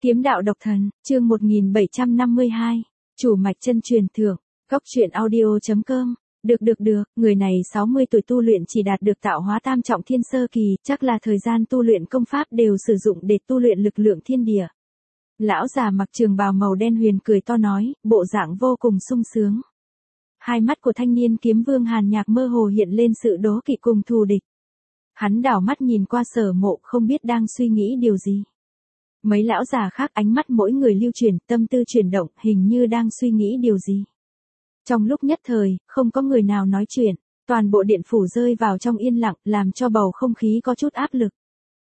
Kiếm đạo độc thần, chương 1752. Chủ mạch chân truyền thượng. Góc truyện audio.com. Được, người này 60 tuổi tu luyện chỉ đạt được tạo hóa tam trọng thiên sơ kỳ, chắc là thời gian tu luyện công pháp đều sử dụng để tu luyện lực lượng thiên địa. Lão già mặc trường bào màu đen huyền cười to nói, bộ dạng vô cùng sung sướng. Hai mắt của thanh niên kiếm vương Hàn Nhạc mơ hồ hiện lên sự đố kỵ cùng thù địch. Hắn đảo mắt nhìn qua Sở Mộ không biết đang suy nghĩ điều gì. Mấy lão già khác ánh mắt mỗi người lưu chuyển, tâm tư chuyển động, hình như đang suy nghĩ điều gì. Trong lúc nhất thời, không có người nào nói chuyện, toàn bộ điện phủ rơi vào trong yên lặng, làm cho bầu không khí có chút áp lực.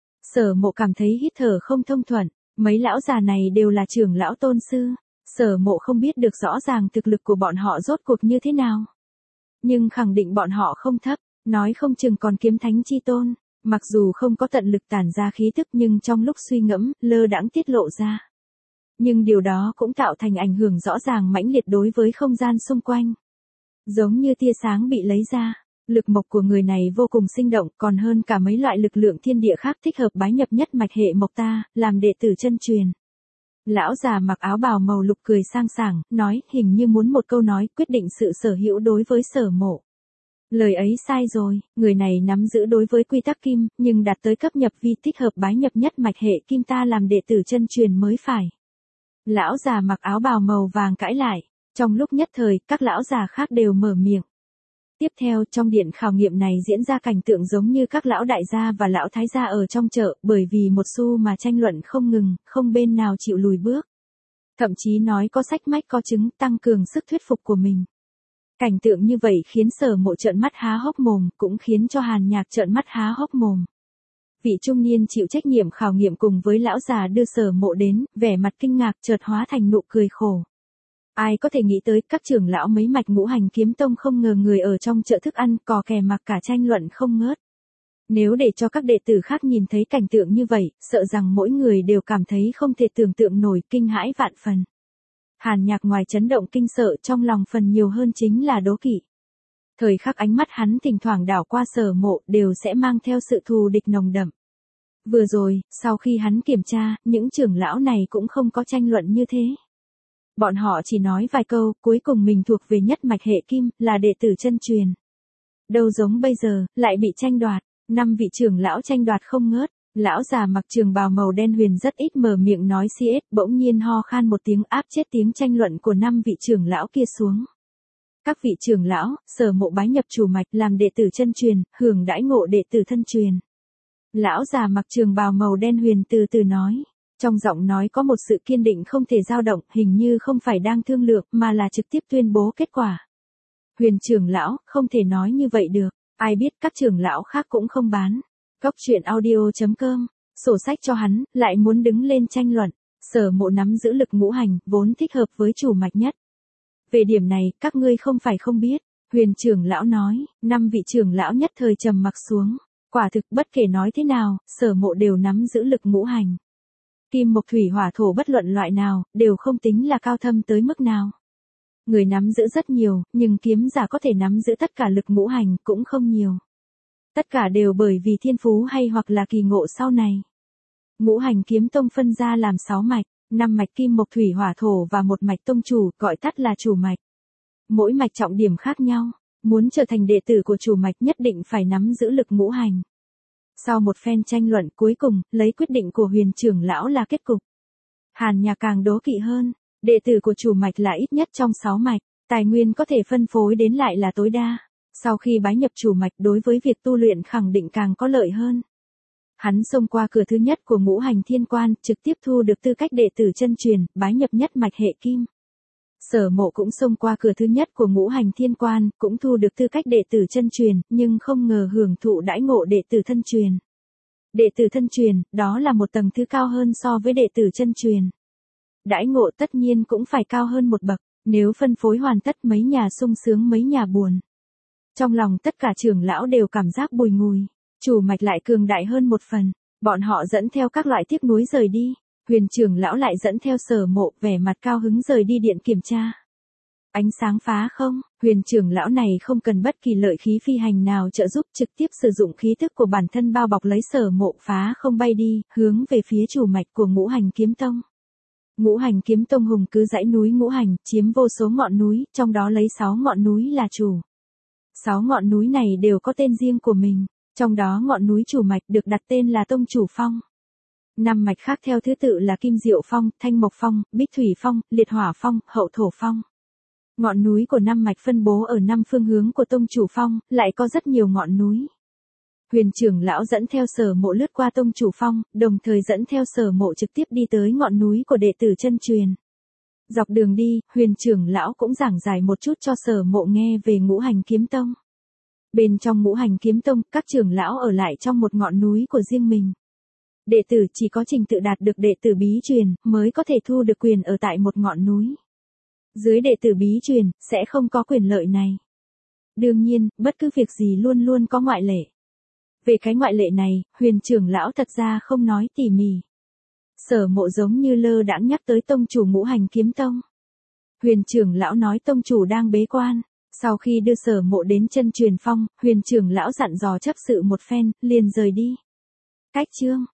Sở Mộ cảm thấy hít thở không thông thuận, mấy lão già này đều là trưởng lão tôn sư, Sở Mộ không biết được rõ ràng thực lực của bọn họ rốt cuộc như thế nào. Nhưng khẳng định bọn họ không thấp, nói không chừng còn kiếm thánh chi tôn. Mặc dù không có tận lực tản ra khí tức nhưng trong lúc suy ngẫm, lơ đãng tiết lộ ra. Nhưng điều đó cũng tạo thành ảnh hưởng rõ ràng mãnh liệt đối với không gian xung quanh. Giống như tia sáng bị lấy ra, lực mộc của người này vô cùng sinh động, còn hơn cả mấy loại lực lượng thiên địa khác thích hợp bái nhập nhất mạch hệ mộc ta, làm đệ tử chân truyền. Lão già mặc áo bào màu lục cười sang sảng, nói, hình như muốn một câu nói quyết định sự sở hữu đối với Sở Mộ. Lời ấy sai rồi, người này nắm giữ đối với quy tắc kim, nhưng đạt tới cấp nhập vi thích hợp bái nhập nhất mạch hệ kim ta làm đệ tử chân truyền mới phải. Lão già mặc áo bào màu vàng cãi lại, trong lúc nhất thời, các lão già khác đều mở miệng. Tiếp theo, trong điện khảo nghiệm này diễn ra cảnh tượng giống như các lão đại gia và lão thái gia ở trong chợ, bởi vì một xu mà tranh luận không ngừng, không bên nào chịu lùi bước. Thậm chí nói có sách mách có chứng, tăng cường sức thuyết phục của mình. Cảnh tượng như vậy khiến Sở Mộ trợn mắt há hốc mồm, cũng khiến cho Hàn Nhạc trợn mắt há hốc mồm. Vị trung niên chịu trách nhiệm khảo nghiệm cùng với lão già đưa Sở Mộ đến, vẻ mặt kinh ngạc chợt hóa thành nụ cười khổ. Ai có thể nghĩ tới các trưởng lão mấy mạch ngũ hành kiếm tông không ngờ người ở trong chợ thức ăn cò kè mặc cả tranh luận không ngớt. Nếu để cho các đệ tử khác nhìn thấy cảnh tượng như vậy, sợ rằng mỗi người đều cảm thấy không thể tưởng tượng nổi, kinh hãi vạn phần. Hàn Nhạc ngoài chấn động kinh sợ trong lòng phần nhiều hơn chính là đố kỵ. Thời khắc ánh mắt hắn thỉnh thoảng đảo qua Sở Mộ đều sẽ mang theo sự thù địch nồng đậm. Vừa rồi, sau khi hắn kiểm tra, những trưởng lão này cũng không có tranh luận như thế. Bọn họ chỉ nói vài câu, cuối cùng mình thuộc về nhất mạch hệ kim, là đệ tử chân truyền. Đâu giống bây giờ, lại bị tranh đoạt, 5 vị trưởng lão tranh đoạt không ngớt. Lão già mặc trường bào màu đen huyền rất ít mở miệng nói xiết, bỗng nhiên ho khan một tiếng áp chết tiếng tranh luận của 5 vị trưởng lão kia xuống. Các vị trưởng lão, Sở Mộ bái nhập chủ mạch làm đệ tử chân truyền, hưởng đãi ngộ đệ tử thân truyền. Lão già mặc trường bào màu đen huyền từ từ nói, trong giọng nói có một sự kiên định không thể dao động, hình như không phải đang thương lượng mà là trực tiếp tuyên bố kết quả. Huyền trưởng lão, không thể nói như vậy được, ai biết các trưởng lão khác cũng không bán. Góc truyện audio.com, sổ sách cho hắn, lại muốn đứng lên tranh luận. Sở Mộ nắm giữ lực ngũ hành, vốn thích hợp với chủ mạch nhất. Về điểm này, các ngươi không phải không biết. Huyền trưởng lão nói, 5 vị trưởng lão nhất thời trầm mặc xuống. Quả thực bất kể nói thế nào, Sở Mộ đều nắm giữ lực ngũ hành. Kim mộc thủy hỏa thổ bất luận loại nào, đều không tính là cao thâm tới mức nào. Người nắm giữ rất nhiều, nhưng kiếm giả có thể nắm giữ tất cả lực ngũ hành cũng không nhiều. Tất cả đều bởi vì thiên phú hay hoặc là kỳ ngộ sau này. Ngũ hành kiếm tông phân ra làm 6 mạch, 5 mạch kim mộc thủy hỏa thổ và 1 mạch tông chủ, gọi tắt là chủ mạch. Mỗi mạch trọng điểm khác nhau, muốn trở thành đệ tử của chủ mạch nhất định phải nắm giữ lực ngũ hành. Sau một phen tranh luận cuối cùng, lấy quyết định của huyền trưởng lão là kết cục. Hàn Nhạc càng đố kỵ hơn, đệ tử của chủ mạch là ít nhất trong 6 mạch, tài nguyên có thể phân phối đến lại là tối đa. Sau khi bái nhập chủ mạch đối với việc tu luyện khẳng định càng có lợi hơn. Hắn xông qua cửa thứ nhất của ngũ hành thiên quan, trực tiếp thu được tư cách đệ tử chân truyền, bái nhập nhất mạch hệ kim. Sở Mộ cũng xông qua cửa thứ nhất của ngũ hành thiên quan, cũng thu được tư cách đệ tử chân truyền, nhưng không ngờ hưởng thụ đãi ngộ đệ tử thân truyền. Đệ tử thân truyền, đó là một tầng thứ cao hơn so với đệ tử chân truyền. Đãi ngộ tất nhiên cũng phải cao hơn một bậc, nếu phân phối hoàn tất mấy nhà sung sướng mấy nhà buồn. Trong lòng tất cả trưởng lão đều cảm giác bùi ngùi, chủ mạch lại cường đại hơn một phần, bọn họ dẫn theo các loại tiếc nuối rời đi, huyền trưởng lão lại dẫn theo Sở Mộ vẻ mặt cao hứng rời đi điện kiểm tra. Ánh sáng phá không, huyền trưởng lão này không cần bất kỳ lợi khí phi hành nào trợ giúp, trực tiếp sử dụng khí thức của bản thân bao bọc lấy Sở Mộ phá không bay đi, hướng về phía chủ mạch của ngũ hành kiếm tông. Ngũ Hành Kiếm Tông hùng cứ dãy núi ngũ hành, chiếm vô số ngọn núi, trong đó lấy 6 ngọn núi là chủ. 6 ngọn núi này đều có tên riêng của mình, trong đó ngọn núi chủ mạch được đặt tên là Tông Chủ Phong. 5 mạch khác theo thứ tự là Kim Diệu Phong, Thanh Mộc Phong, Bích Thủy Phong, Liệt Hỏa Phong, Hậu Thổ Phong. Ngọn núi của 5 mạch phân bố ở 5 phương hướng của Tông Chủ Phong, lại có rất nhiều ngọn núi. Huyền trưởng lão dẫn theo Sở Mộ lướt qua Tông Chủ Phong, đồng thời dẫn theo Sở Mộ trực tiếp đi tới ngọn núi của đệ tử chân truyền. Dọc đường đi, Huyền trưởng lão cũng giảng giải một chút cho Sở Mộ nghe về Ngũ Hành Kiếm Tông. Bên trong Ngũ Hành Kiếm Tông, các trưởng lão ở lại trong một ngọn núi của riêng mình. Đệ tử chỉ có trình tự đạt được đệ tử bí truyền, mới có thể thu được quyền ở tại một ngọn núi. Dưới đệ tử bí truyền, sẽ không có quyền lợi này. Đương nhiên, bất cứ việc gì luôn luôn có ngoại lệ. Về cái ngoại lệ này, Huyền trưởng lão thật ra không nói tỉ mỉ. Sở Mộ giống như lơ đãng nhắc tới tông chủ Ngũ Hành Kiếm Tông. Huyền trưởng lão nói tông chủ đang bế quan. Sau khi đưa Sở Mộ đến chân truyền phong, Huyền trưởng lão dặn dò chấp sự một phen, liền rời đi. Cách chương